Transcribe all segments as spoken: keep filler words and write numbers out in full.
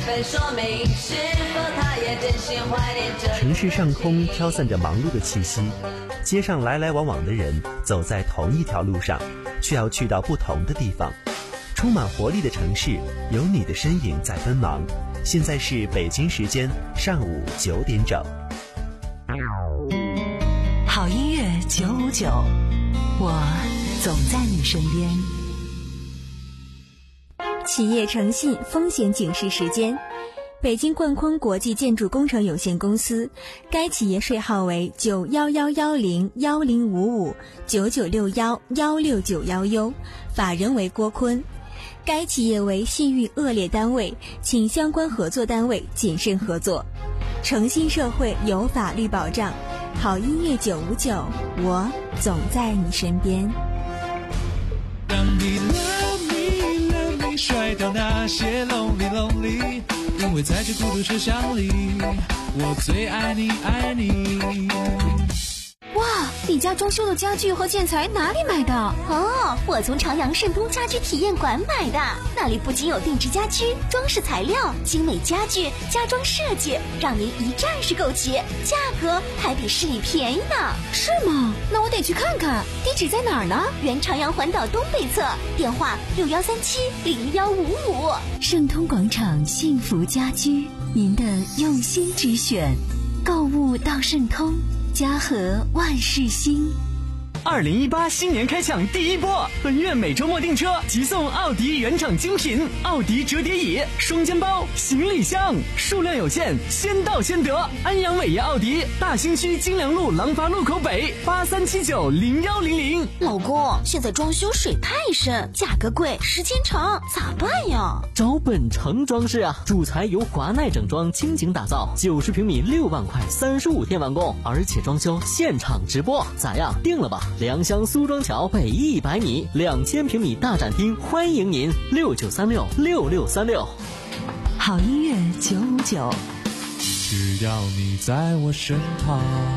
分说明是否他也真心怀念着。 城市上空飘散着忙碌的气息，街上来来往往的人走在同一条路上，却要去到不同的地方。充满活力的城市，有你的身影在奔忙。现在是北京时间上午九点整。 好音乐九五九，我总在你身边。 企业诚信风险警示时间。北京冠坤国际建筑工程有限公司，该企业税号为九幺幺幺零幺零五五九九六幺幺六九幺 U， 法人为郭坤。该企业为信誉恶劣单位，请相关合作单位谨慎合作。诚信社会有法律保障，好音乐九五九，我总在你身边。 让你 love me love me 甩掉那些 lonely lonely， 因为在这孤独车厢里，我最爱你爱你。 哇，你家装修的家具和建材哪里买的？ 哦，我从朝阳盛通家居体验馆买的，那里不仅有定制家居、装饰材料、精美家具、家装设计，让您一站式购齐，价格还比市里便宜呢。 是吗？那我得去看看，地址在哪儿呢？ 原朝阳环岛东北侧，电话六幺三七零幺五五。 盛通广场幸福家居，您的用心之选，购物到盛通，家和万事兴。 二零一八新年开抢第一波，本月每周末订车即送奥迪原厂精品奥迪折叠椅、双肩包、行李箱，数量有限，先到先得。安阳伟业奥迪大兴区金良路廊坊路口北八三七九零幺零零。 老公，现在装修水太深，价格贵，时间长，咋办呀？ 找本城装饰啊，主材由华奈整装倾情打造，九十平米六万块，三十五天完工，而且装修现场直播，咋样？定了吧？良乡苏庄桥北一百米，两千平米大展厅，欢迎您六九三六六六三六。 好音乐九五九， 只要你在我身旁。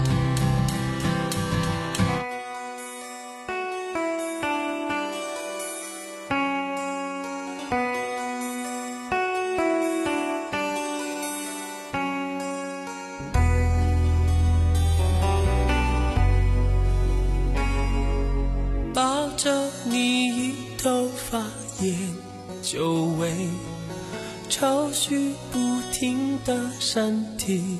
抱着你头发研究为愁绪不停的身体，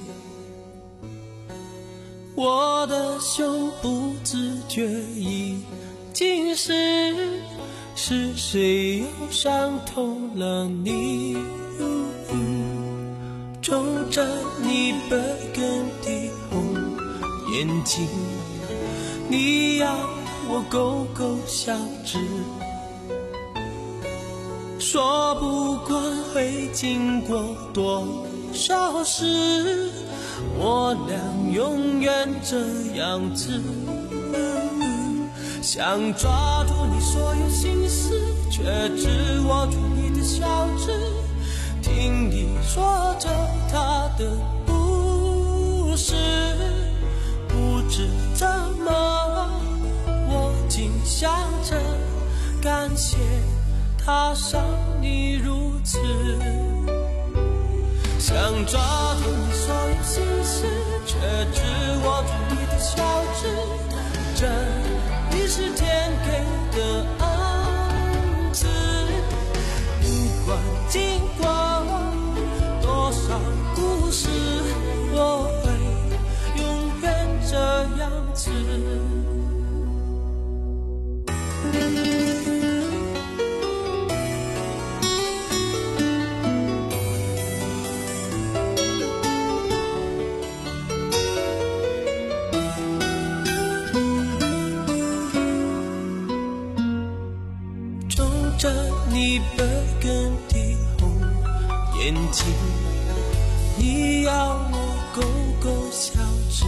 我的胸不自觉已经是是谁又伤痛了你，皱着你本根的红眼睛，你要我勾勾小指，说不管会经过多少事，我俩永远这样子，想抓住你所有心思，却只握住你的小指，听你说着他的故事，不知怎么我竟想着感谢他伤你如此，想抓住你所有心思，却只握住你的小指，这已是天给的恩赐，不管经过多少故事，我会永远这样子。着你本根的红眼睛，你要我勾勾小指，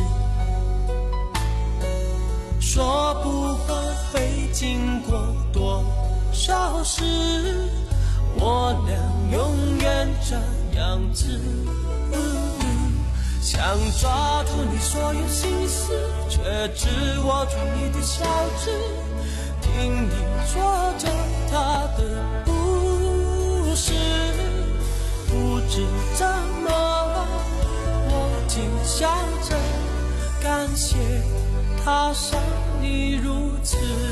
说不管会经过多少事，我俩永远这样子，想抓住你所有心思，却只握住你的小指，听你说着他的故事，不知谢踏上你如此，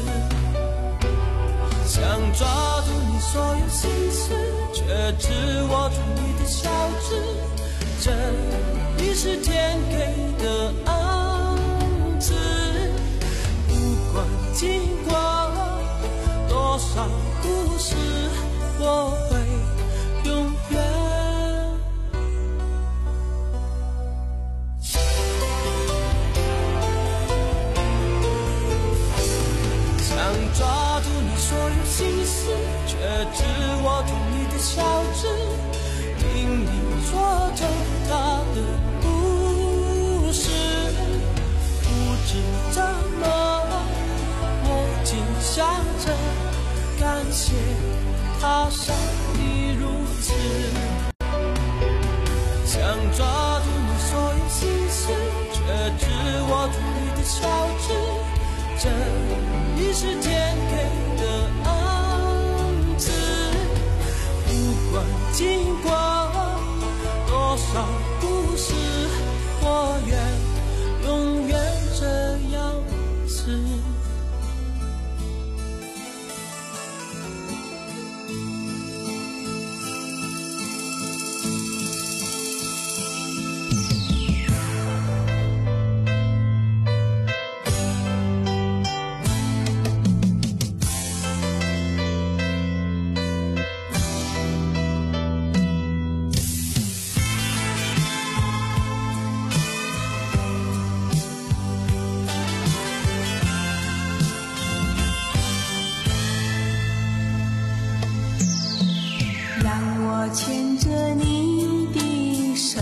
想抓住你所有心思，却只握住你的小指，这已是天给的恩赐。不管经过多少故事，我会永远抓住你所有心思，却只握住你的小指，听你说着他的故事。不知怎么，我竟想着感谢踏上你如此，想抓住你所有心思，却只握住你的小指，这已是天给的恩赐。不管经过多少故事，我愿永远这样子。 牵着你的手，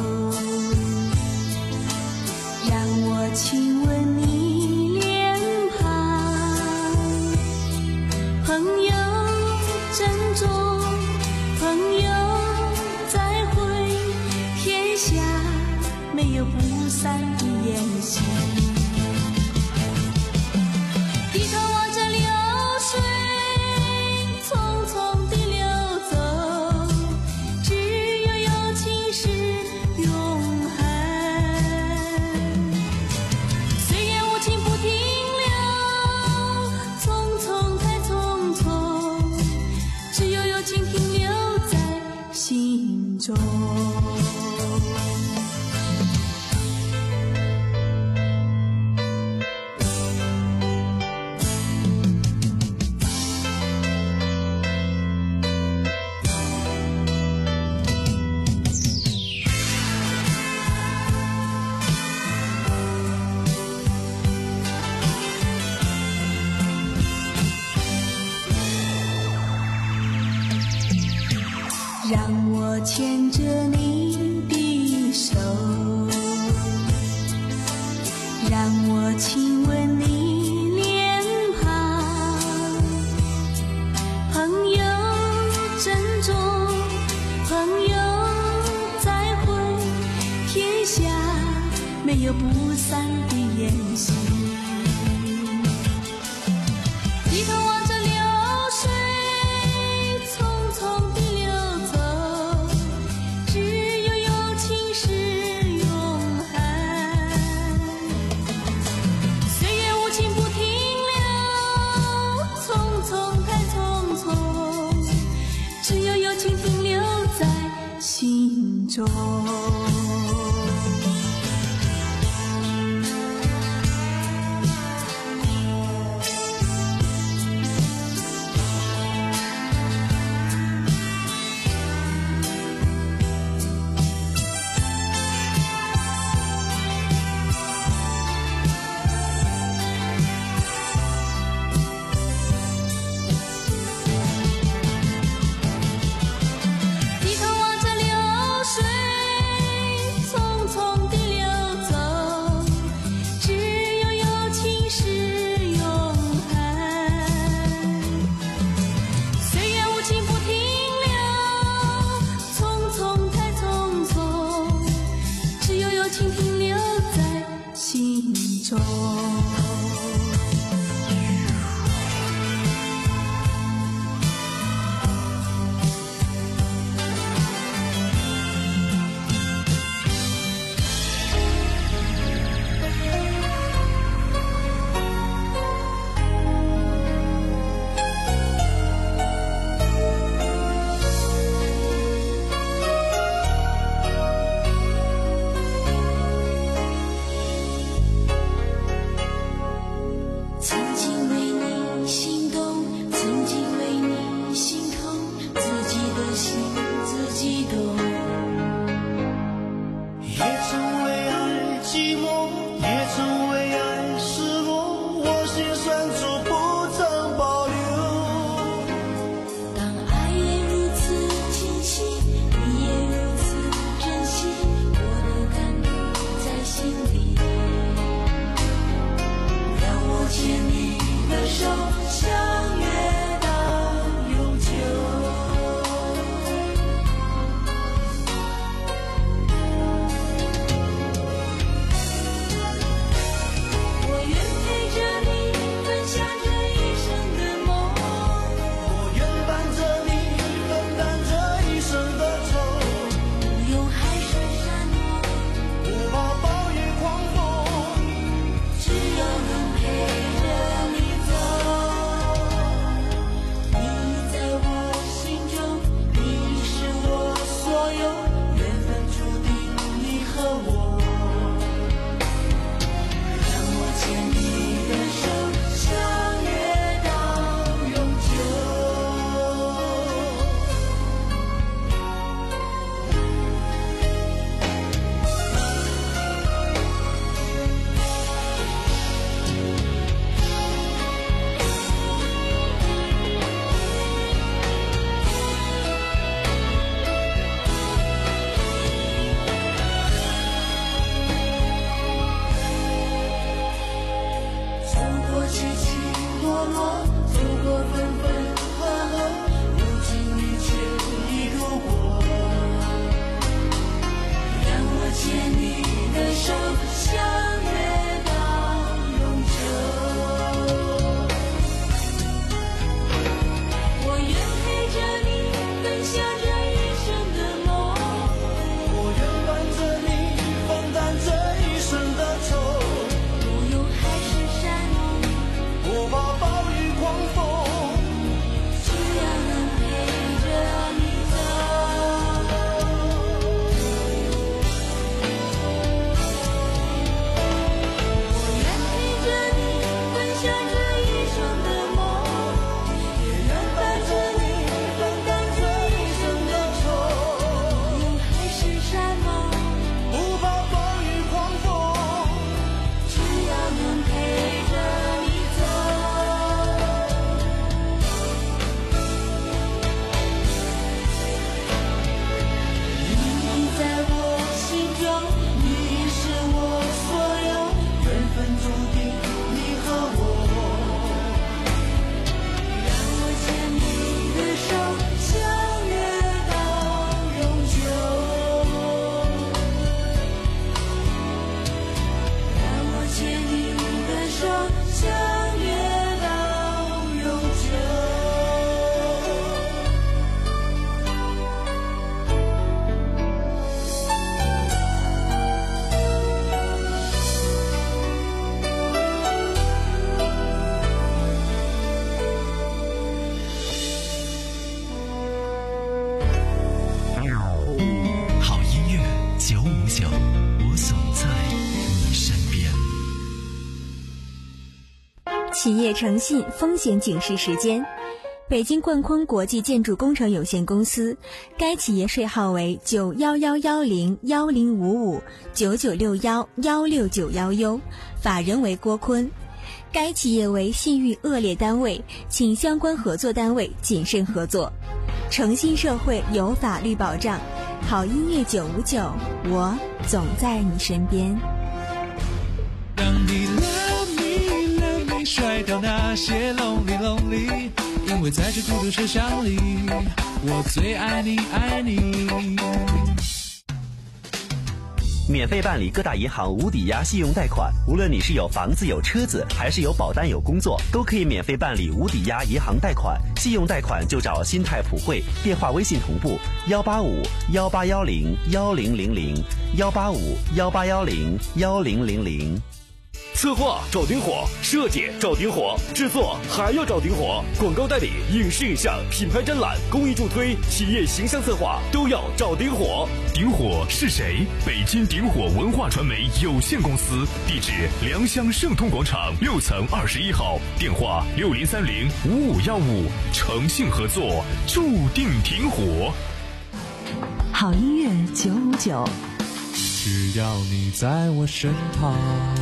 让我亲吻你脸庞，朋友珍重，朋友再会，天下没有不散的宴席。低头望着流水匆匆地流走，让我牵着你的手，让我亲吻你脸庞，朋友珍重，朋友再会，天下没有不散的宴席。低头望着流水匆匆地流走，只有友情是永恒。岁月无情不停留，匆匆太匆匆，只有友情停留在心中。低头望着流水企业诚信风险警示时间。北京冠坤国际建筑工程有限公司，该企业税号为九幺幺幺零幺零五五九九六幺幺六九幺 U， 法人为郭坤。该企业为信誉恶劣单位，请相关合作单位谨慎合作。诚信社会有法律保障，好音乐九五九，我总在你身边。 让你 love me love me 甩掉那些 lonely lonely， 因为在这孤独车厢里，我最爱你爱你。 免费办理各大银行无抵押信用贷款，无论你是有房子有车子，还是有保单有工作，都可以免费办理无抵押银行贷款。信用贷款就找新泰普惠，电话微信同步幺八五幺八幺零幺零零零幺八五幺八幺零幺零零零。 策划找丁火，设计找丁火，制作还要找丁火，广告代理、影视影像、品牌展览、公益助推、企业形象策划都要找丁火。 丁火是谁？北京丁火文化传媒有限公司，地址良乡盛通广场六层二十一号，电话六零三零五五幺五，诚信合作，注定挺火。 好音乐九五九， 只要你在我身旁。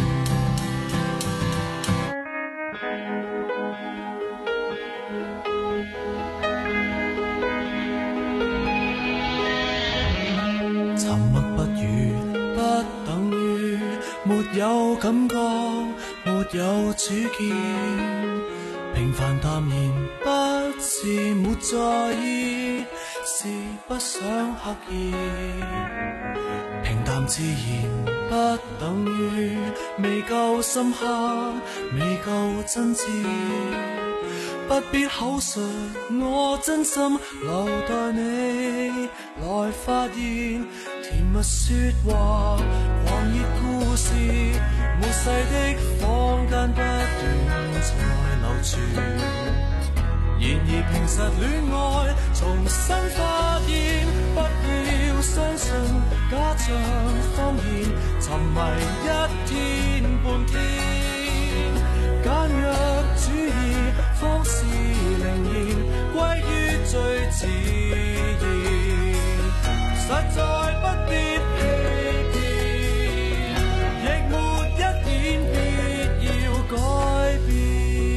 沉默不語不等於沒有感覺，沒有主見。平凡淡然不是沒在意，是不想刻意。平淡自然不等於未夠深刻，未夠真摯。不必口述，我真心留待你來發現。甜蜜說話，狂熱故事，末世的坊間不斷在流傳。然而平實戀愛重新發現，不要相信假象謊言，沉迷一天半天。簡約主義方是靈言，歸於最自然，實在不必欺騙，亦沒一點必要改變。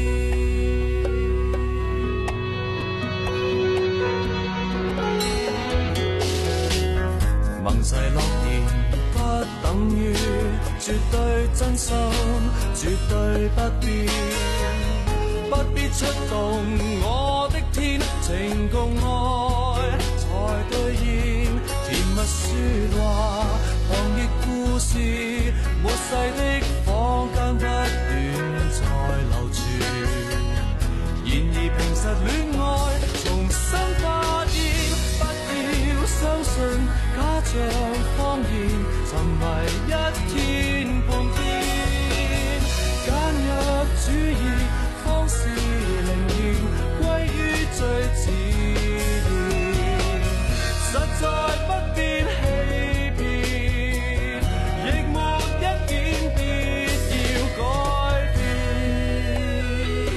盟誓諾言不等於絕對真心，絕對不變，不必出動我的天，情共愛才兌現。甜蜜說話，狂熱故事，末世的坊間不斷在流傳。然而平實戀愛重新發現，不要相信假象謊言，沉迷一天半天。簡約主義方是靈言，歸於最自然，實在不必欺騙，亦沒一點必要改變。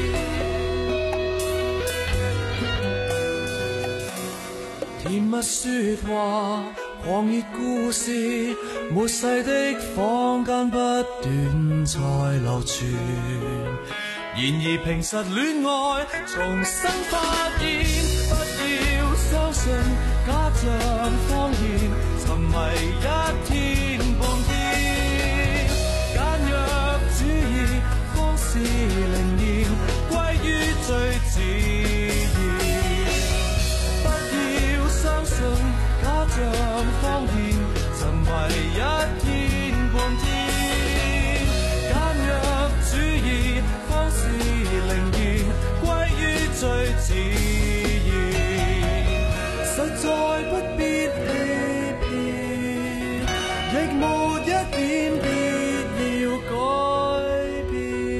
甜蜜說話，狂熱故事，末世的坊間不斷在流傳。然而平實戀愛重新發現，不要相信假象謊言，沉迷一天半天。簡約主義方是靈言，歸於最自然，不要相信假象謊言，沉迷一天半天。簡約主義方是靈言，歸於最自然，實在不必欺騙，亦沒一點必要改變。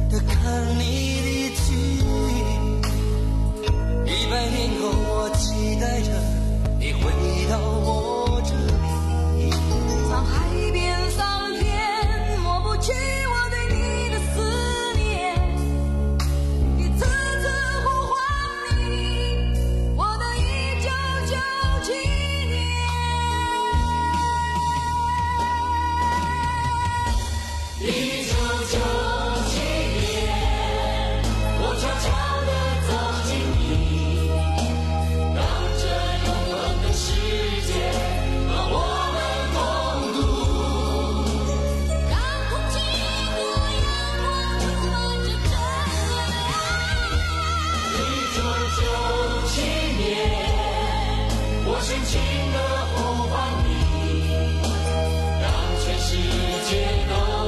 的看你离去，一百年后我期待着你回到我这里。 当海边桑田抹不去我对你的思念，一次次呼唤你，我的一九九七年。一九九七年，我悄悄地走进你，让这永恒的世界和我们共度，让空气和阳光充满着真爱。一九九七年，我深情地呼唤你，让全世界都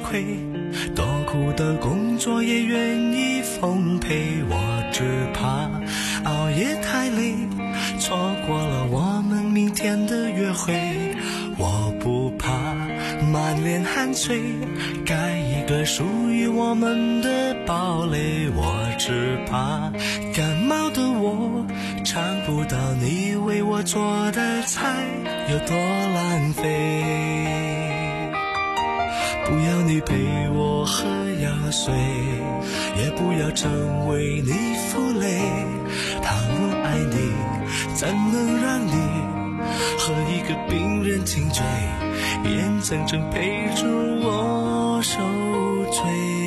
亏，多苦的工作也愿意奉陪。我只怕熬夜太累，错过了我们明天的约会。我不怕满脸汗水，盖一个属于我们的堡垒。我只怕感冒的我尝不到你为我做的菜有多浪费。不要你陪我喝药水，也不要成为你负累。倘若爱你，怎能让你和一个病人亲嘴，眼睁睁陪着我受罪。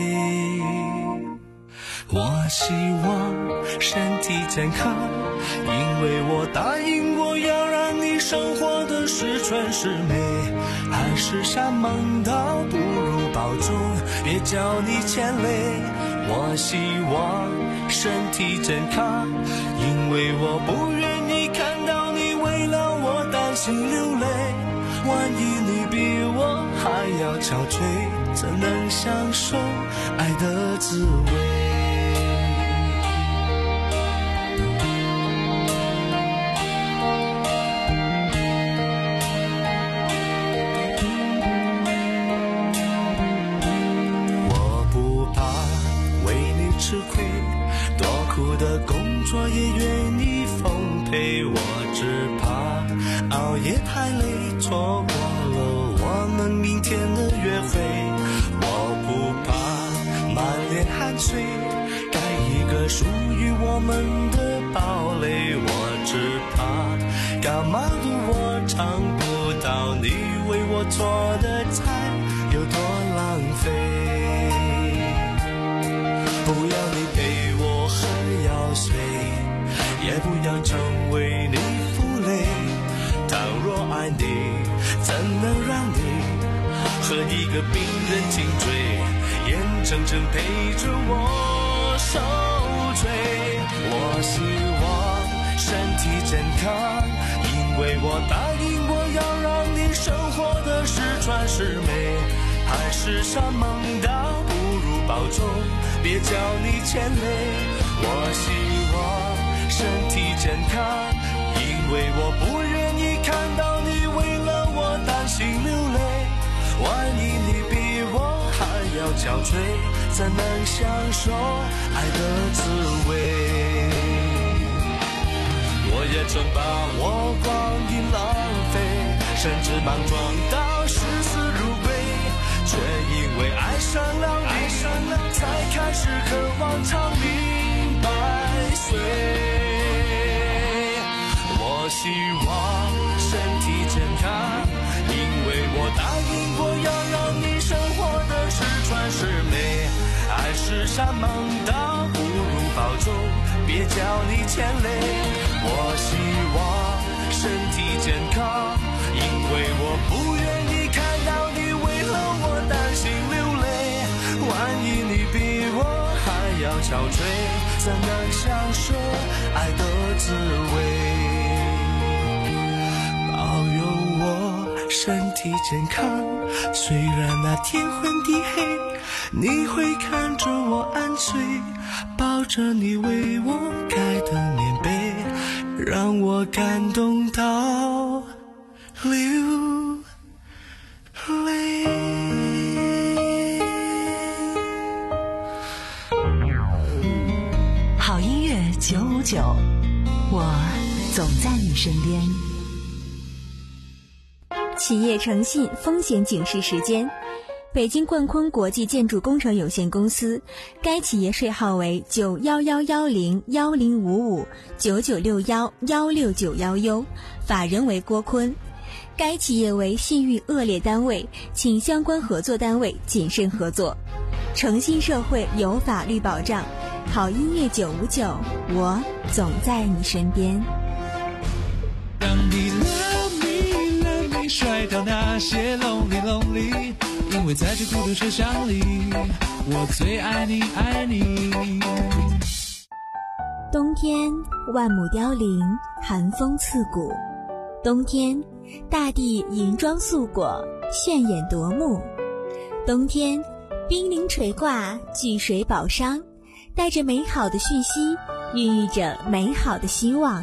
我希望身体健康，因为我答应过要让你生活的十全十美。海誓山盟倒不如保重，别叫你牵累。我希望身体健康，因为我不愿意看到你为了我担心流泪。万一你比我还要憔悴，怎能享受爱的滋味？吃亏，多苦的工作也愿意奉陪。我只怕熬夜太累，错过了我们明天的约会。我不怕满脸汗水，盖一个属于我们的堡垒。我只怕感冒的我尝不到你为我做的菜有多浪费。不要你陪我喝药水，也不要成为你负累。倘若爱你，怎能让你和一个病人亲嘴，眼睁睁陪着我受罪。我希望身体健康，因为我答应过要让你生活的十全十美。海誓山盟倒不如保重，别叫你牵累。我希望身体健康，因为我不愿意看到你为了我担心流泪。万一你比我还要憔悴，怎能享受爱的滋味？我也曾把我光阴浪费，甚至莽撞到视死如归，却因为爱上了你，才开始渴望长命百岁。我希望身体健康，因为我答应过要让你生活的十全十美。爱是山盟倒不如保重，别叫你牵累。我希望身体健康，因为我不愿意看到你为了我担心流泪。万一你比我还要憔悴，怎能享受爱的滋味？保佑我身体健康，虽然那天昏地黑，你会看着我安睡，抱着你为我盖的棉被，让我感动到流泪。 好音乐九五九，我总在你身边。 企业诚信风险警示时间：北京冠坤国际建筑工程有限公司，该企业税号为九幺幺幺零幺零五五九九六幺幺六九幺 U， 法人为郭坤。该企业为信誉恶劣单位，请相关合作单位谨慎合作。诚信社会有法律保障，好音乐九五九，我总在你身边。 让你 love me love me 甩掉那些 lonely lonely， 因为在这孤独车厢里，我最爱你爱你。 冬天万亩凋零，寒风刺骨。冬天大地银装素裹，炫眼夺目。 冬天，冰凌垂挂，聚水宝商，带着美好的讯息，孕育着美好的希望。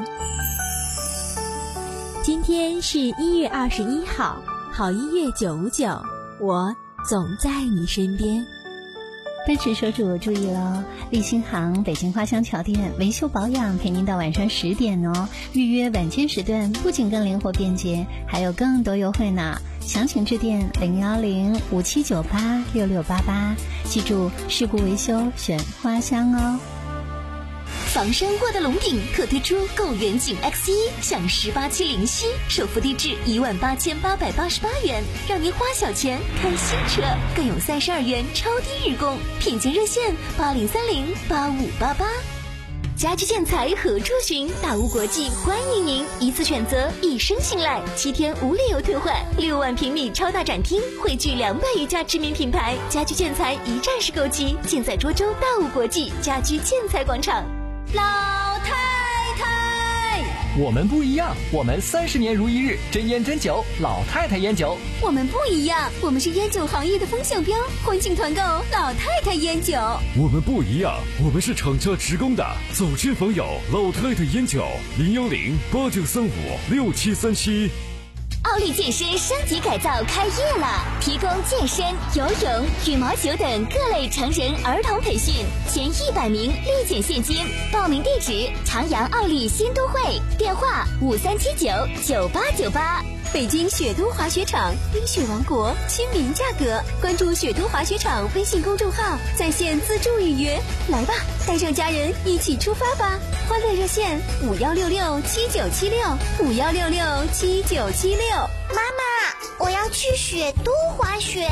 今天是一月二十一号，好音乐九五九，我总在你身边。 奔驰车主注意了，立新行北京花乡桥店维修保养陪您到晚上十点哦。预约晚间时段不仅更灵活便捷，还有更多优惠呢。详情致电零幺零五七九八六六八八，记住事故维修选花乡哦。 房山沃德龙鼎特推出购远景 X 一 享十八期零息，首付低至一万八千八百八十八元，让您花小钱看新车，更有三十二元超低日供，品鉴热线八零三零八五八八。家居建材何处寻？大屋国际欢迎您，一次选择，一生信赖，七天无理由退换，六万平米超大展厅，汇聚两百余家知名品牌，家居建材一站式购齐，建在涿州大屋国际家居建材广场。 老太太， 我们不一样，我们三十年如一日，真烟真酒，老太太烟酒。 我们不一样，我们是烟酒行业的风向标，欢庆团购老太太烟酒。 我们不一样，我们是厂家直供的，走亲访友，老太太烟酒，零幺零八九三五六七三七。 奥利健身升级改造开业了，提供健身、游泳、羽毛球等各类成人儿童培训，前一百名立减现金。报名地址：长阳奥利新都会，电话五三七九九八九八。 北京雪都滑雪场，冰雪王国，亲民价格。关注雪都滑雪场微信公众号，在线自助预约。来吧，带上家人一起出发吧！欢乐热线五幺六六七九七六五幺六六七九七六。 妈妈，我要去雪都滑雪。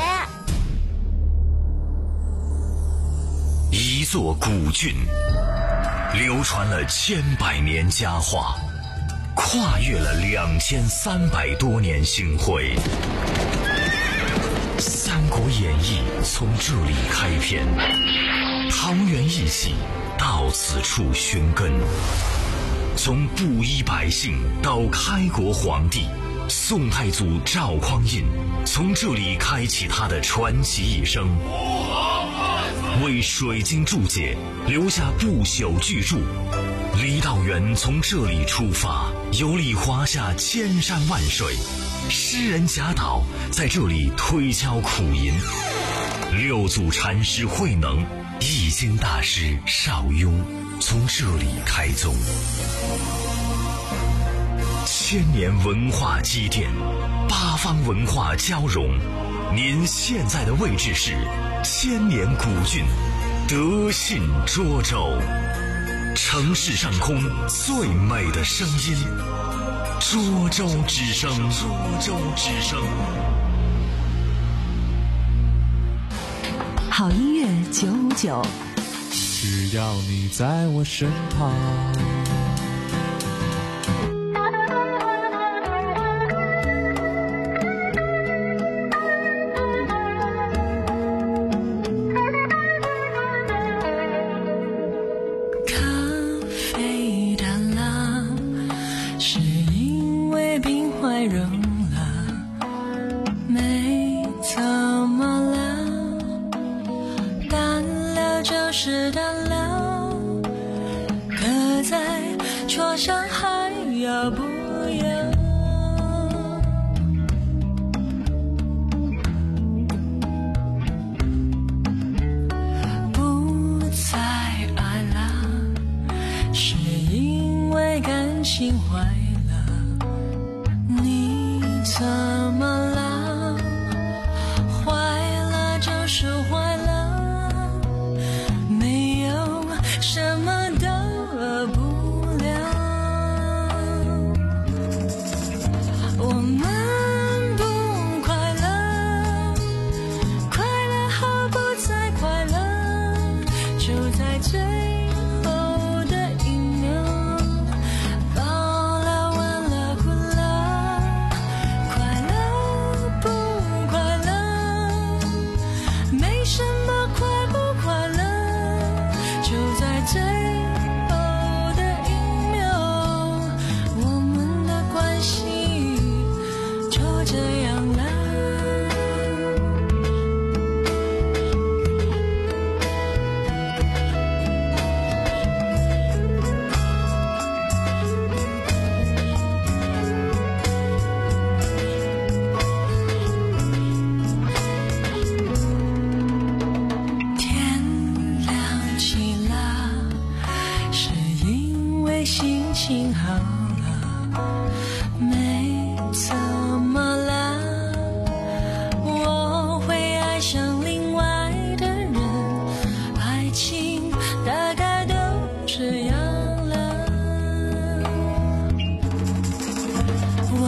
一座古郡，流传了千百年佳话，跨越了两千三百多年星辉。《三国演义》从这里开篇，桃园一喜到此处寻根。从布衣百姓到开国皇帝，宋太祖赵匡胤从这里开启他的传奇一生，为水晶注解留下不朽巨著。李道元从这里出发，游历华夏千山万水，诗人贾岛在这里推敲苦吟，六祖禅师慧能、易经大师邵雍从这里开宗。千年文化积淀，八方文化交融，您现在的位置是千年古郡德信涿州，城市上空最美的声音，涿州之声，涿州之声。 好音乐九五九， 只要你在我身旁。 快乐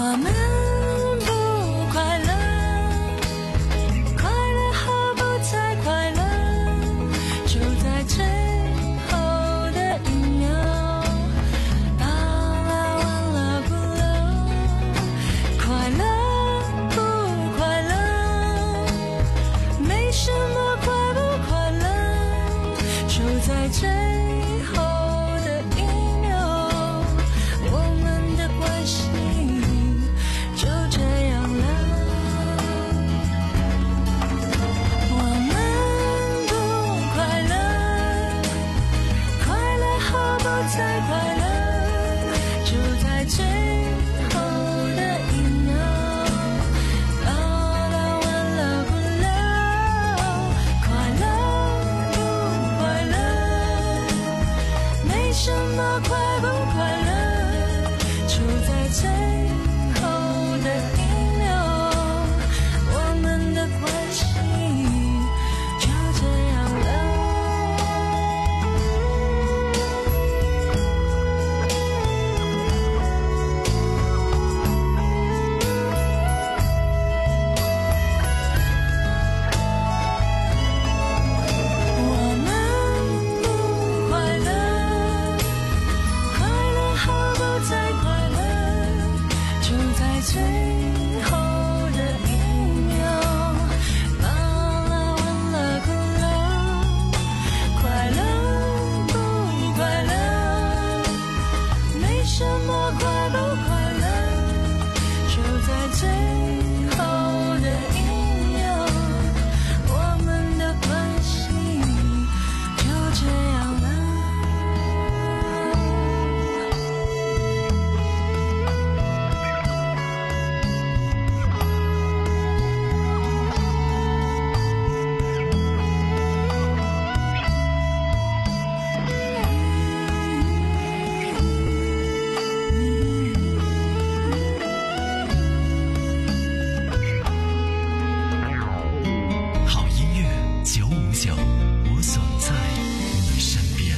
们不快乐，快乐和不再快乐，就在最后的一秒。啦啦完了不了，快乐不快乐，没什么快不快乐，就在最后的一秒，我们的关系就这样了。我们不快乐，快乐和不再快乐，就在最后的一秒。啦啦完了不了，快乐不快乐，没什么快不快乐，就在最后的一秒，我们的关系就这样了。我们不快乐，快乐和不再快乐，就在最后的一秒。啦啦完了不了，快乐不快乐，没什么快不快乐，就在最后的一秒，我们的关系就这样了。 好音乐九五九，我总在你身边。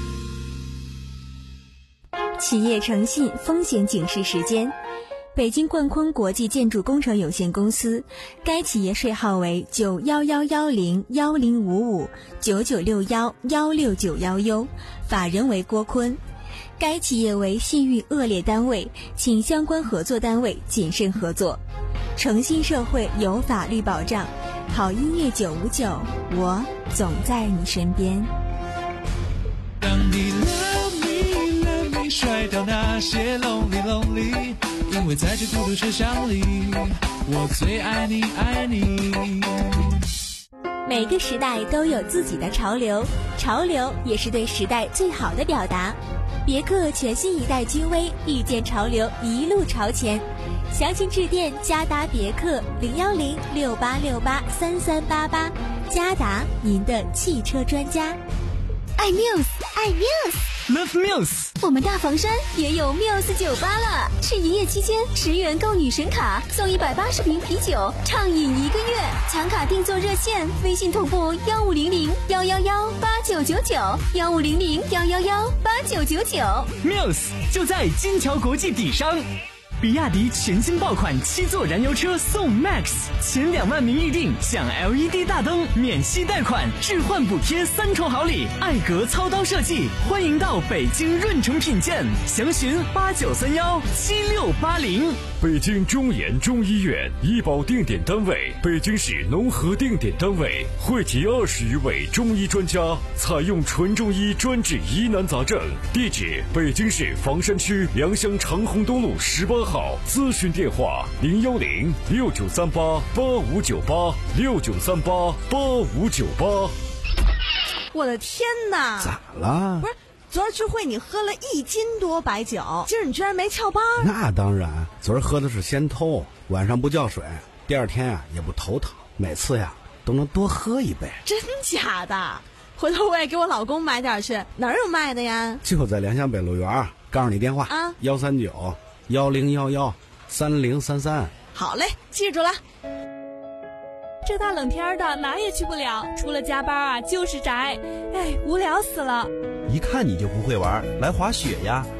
企业诚信风险警示时间。北京冠坤国际建筑工程有限公司，该企业税号为九幺幺幺零幺零五五九九六幺幺六九幺 U， 法人为郭坤。该企业为信誉恶劣单位，请相关合作单位谨慎合作。诚信社会有法律保障，好音乐九五九，我总在你身边。 让你 love me love me 甩掉那些 lonely lonely， 因为在这孤独车厢里，我最爱你爱你。 每个时代都有自己的潮流，潮流也是对时代最好的表达。别克全新一代君威，遇见潮流，一路朝前。详情致电嘉达别克零幺零六八六八三三八八，嘉达您的汽车专家。 爱 Muse， 爱 Muse，Love Muse。 我们大房山也有 Muse 酒吧了，是营业期间十元购女神卡送一百八十瓶啤酒，畅饮一个月。抢卡订座热线：微信同步幺五零零幺幺幺八九九九，幺五零零幺幺幺八九九九。 Muse 就在金桥国际底商。比亚迪全新爆款七座燃油车送 Max， 前两万名预定享 L E D 大灯，免息贷款，置换补贴三重好礼，艾格操刀设计，欢迎到北京润城品鉴，详询八九三幺七六八零。 北京中研中医院医保定点单位，北京市农合定点单位，汇集二十余位中医专家，采用纯中医专治疑难杂症。地址：北京市房山区良乡长虹东路十八号。咨询电话：零幺零六九三八八五九八六九三八八五九八。 我的天哪！ 咋了？ 不是。昨儿聚会你喝了一斤多白酒，今儿你居然没翘班？ 那当然，昨儿喝的是先偷，晚上不叫水，第二天啊也不头疼，每次呀都能多喝一杯。 真假的？回头我也给我老公买点去，哪儿有卖的呀？ 就在良乡北路园，告诉你电话啊，幺三九幺零幺幺三零三三。 好嘞，记住了。 这大冷天的哪也去不了，除了加班啊就是宅，哎，无聊死了。 一看你就不会玩，来滑雪呀！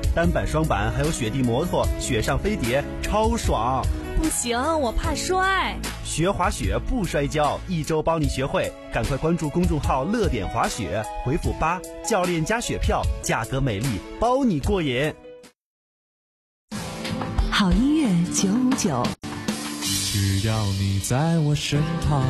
单板、双板，还有雪地摩托、雪上飞碟，超爽。 不行，我怕摔。 学滑雪不摔跤，一周包你学会。赶快关注公众号乐点滑雪，回复八，教练加雪票，价格美丽，包你过瘾。 好音乐九五九， 只要你在我身旁。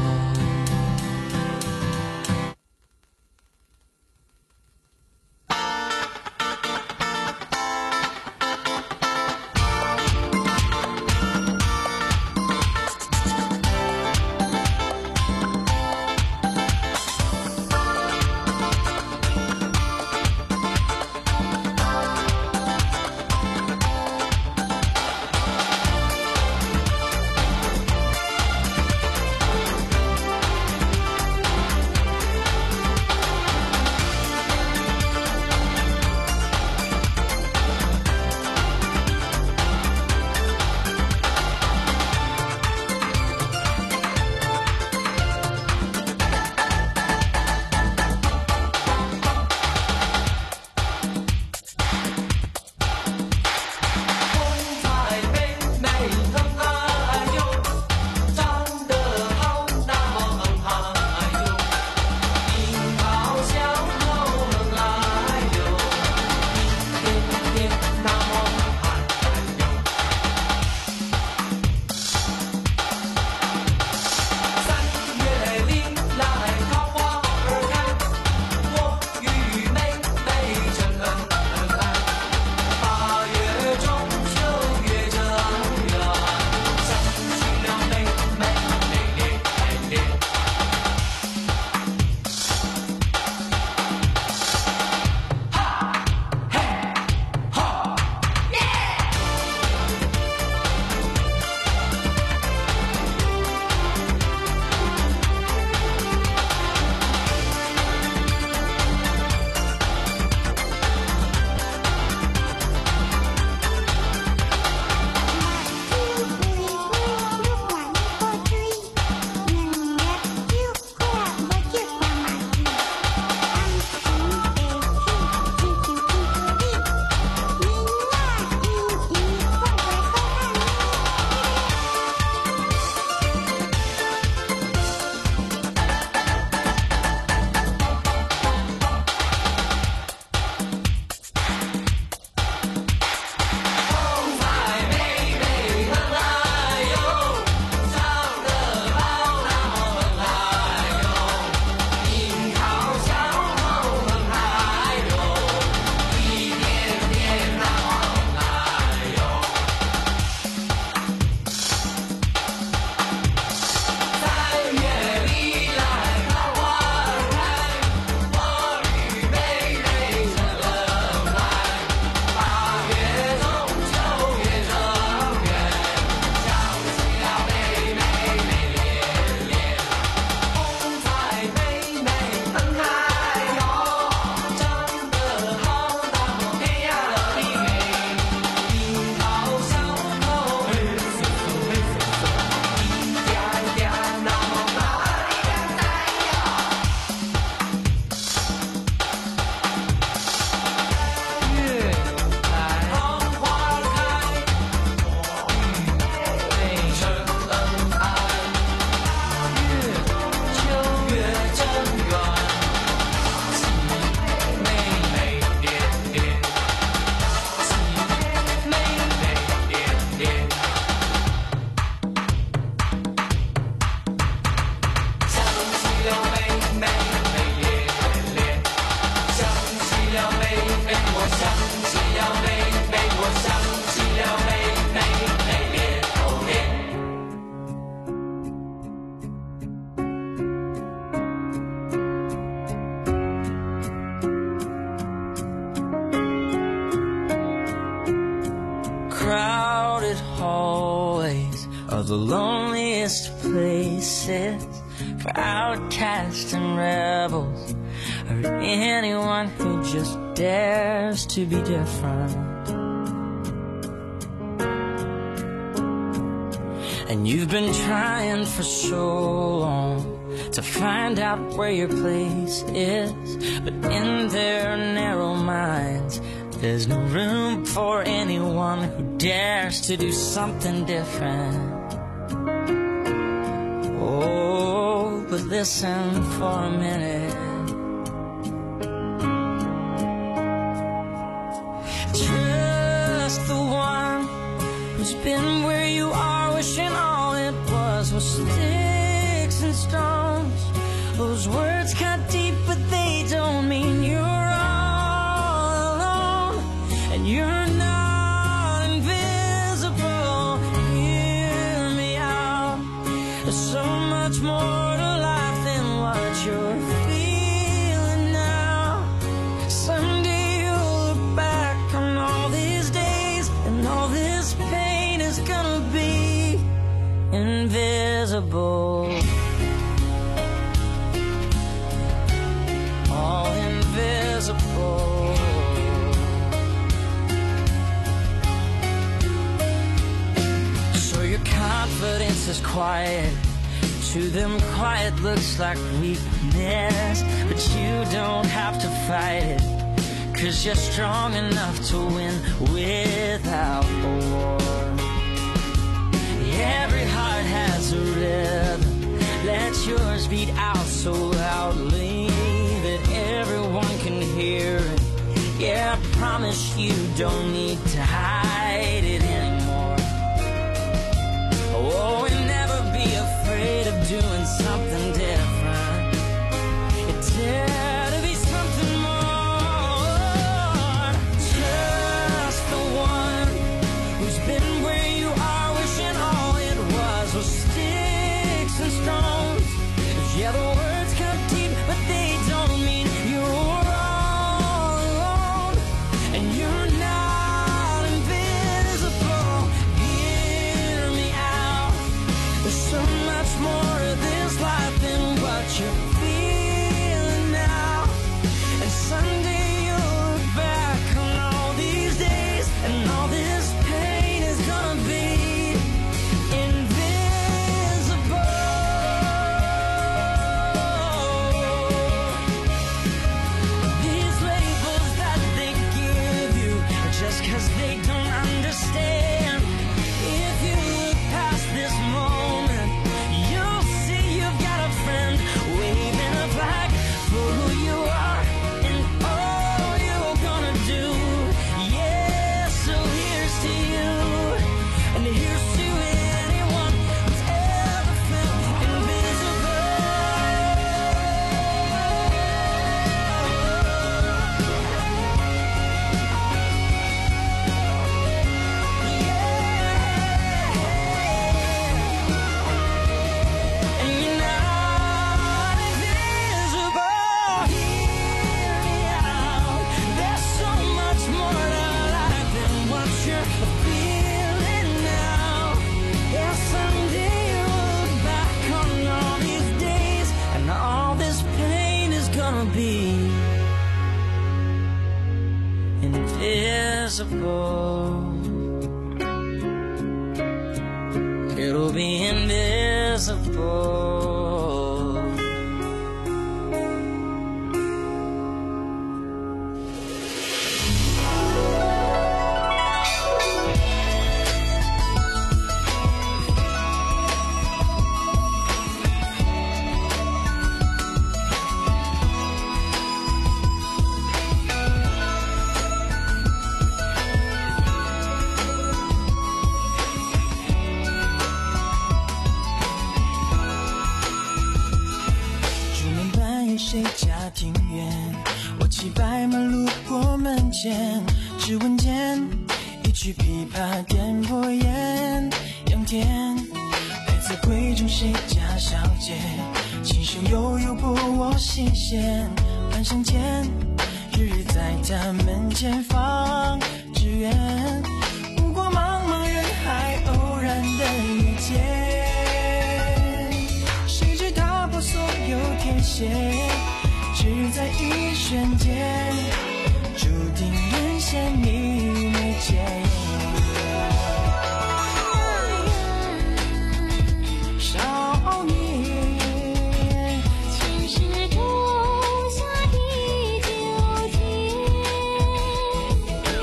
crowded hallways are the loneliest places for outcasts and rebels, or anyone who just dares to be different. And you've been trying for so long to find out where your place is, but in their narrow minds There's no room for anyone who dares to do something different. Oh, but listen for a minute. Trust the one who's been where you are, wishing all it was was sticks and stones. Those words cut deep, but they don't mean you're all alone. And you're not invisible. Hear me out. There's so much more to life than what you're feeling now. Someday you'll look back on all these days, and all this pain is gonna be invisible. All invisible. So your confidence is quiet. To them quiet looks like weakness, but you don't have to fight it, 'cause you're strong enough to win without a war. Every heart has a rhythm. Let yours beat out so loudly that everyone can hear it. Yeah, I promise you don't need to hide it anymore. Oh, and never be afraid of doing something different. You dare to be something more. Trust the one who's been where you are, wishing all it was was sticks and stones. Yeah, the words come deep, but they don't mean you're all alone. And you're not invisible. Hear me out. There's so much more to this life than what you're feeling now. And someday you'll look back on all these days, and all this pain is gonna be invisible. These labels that they give you are just 'cause they don't understand. If you look past this moment, you'll see you've got a friend waving a flag for who you are and all you're gonna do. Yeah, so here's to you, and here's to anyone who's ever felt invisible. And you're not invisible. Hear me out. There's so much more to life than what you're feeling now. Yeah, someday you'll look back on all these days, and all this pain is gonna be invisible. It'll be invisible.出门半夜谁家庭院？我骑白马路过门前，指纹间一曲琵琶点拨烟。阳天来自贵州谁家小姐，轻声悠悠拨我心弦。半生间，日日在他门前放纸鸢。不过茫茫人海，偶然的遇见，谁知打破所有天线，只在一瞬间，注定人嫌你没见。少年， 青石种下的纠结。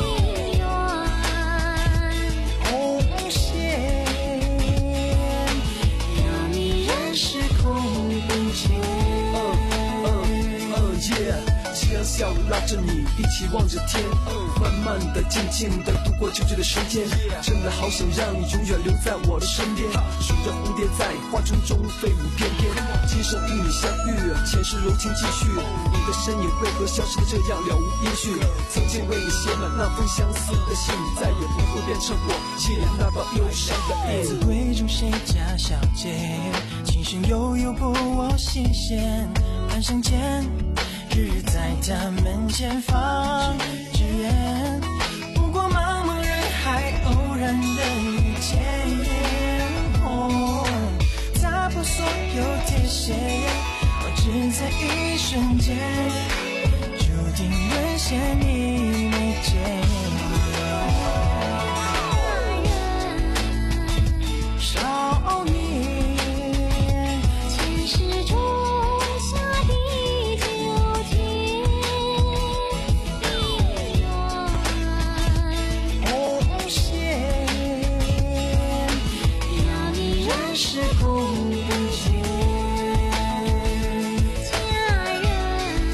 笑拉着你一起望着天，慢慢的静静的度过久久的时间，真的好想让你永远留在我的身边，数着蝴蝶在花丛中飞舞翩翩，今生与你相遇，前世柔情继续，你的身影为何消失的这样了无音讯，曾经为你写满那封相思的信，再也不会变成我心里那把忧伤的印。 字会中谁家小姐，轻声悠悠拨我心弦，半生间日日在他门前放纸鸢，不过茫茫人海偶然的遇见，哦，打破所有铁线，我只在一瞬间注定沦陷你眉间。少年前世种下的纠结，红线要你认识苦不绝，家人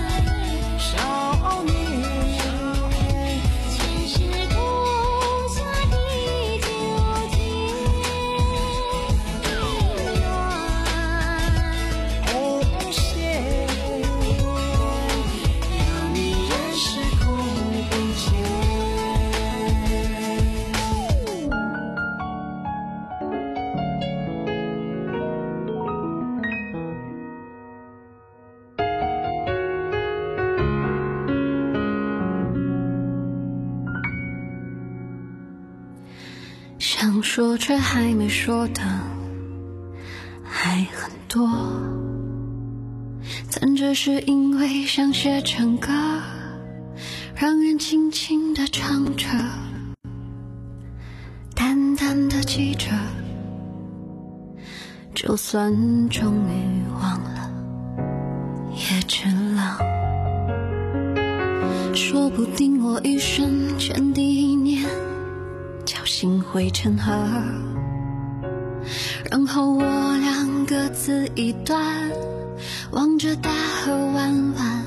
少年前世种下的纠结。 想说却还没说的还很多，但只是因为想写成歌，让人轻轻地唱着，淡淡的记着，就算终于忘了也值了。说不定我一生前第一年侥幸会成河，然后我俩各自一端，望着大河弯弯，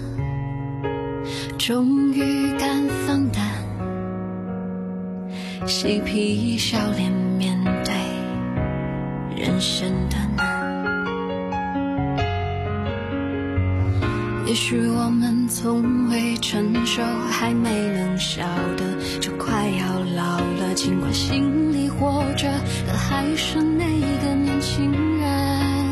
终于敢放胆，嬉皮笑脸面对人生的难。也许我们从未成熟，还没能笑的就快要老了，尽管心里活着的还是那个年轻人，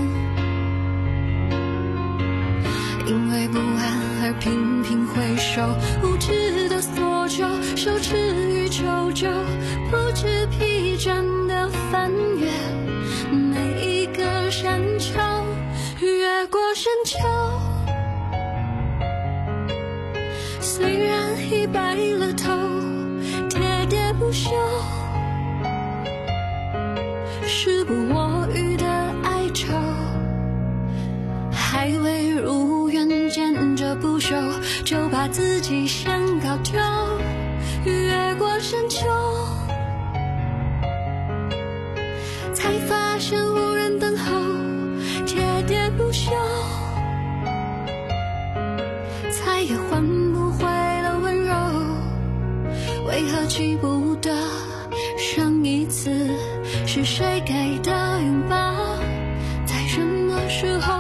因为不安而频频回首，无知的索求，羞耻与求救，不知疲倦的翻越每一个山丘，越过深秋。虽然已白了头，喋喋不休，时不我予的哀愁，还未如愿见着不朽，就把自己先搞丢。越过深秋，才发现无人等候，喋喋不休，再也换不回了温柔，为何记不得上一次是谁给的拥抱，在什么时候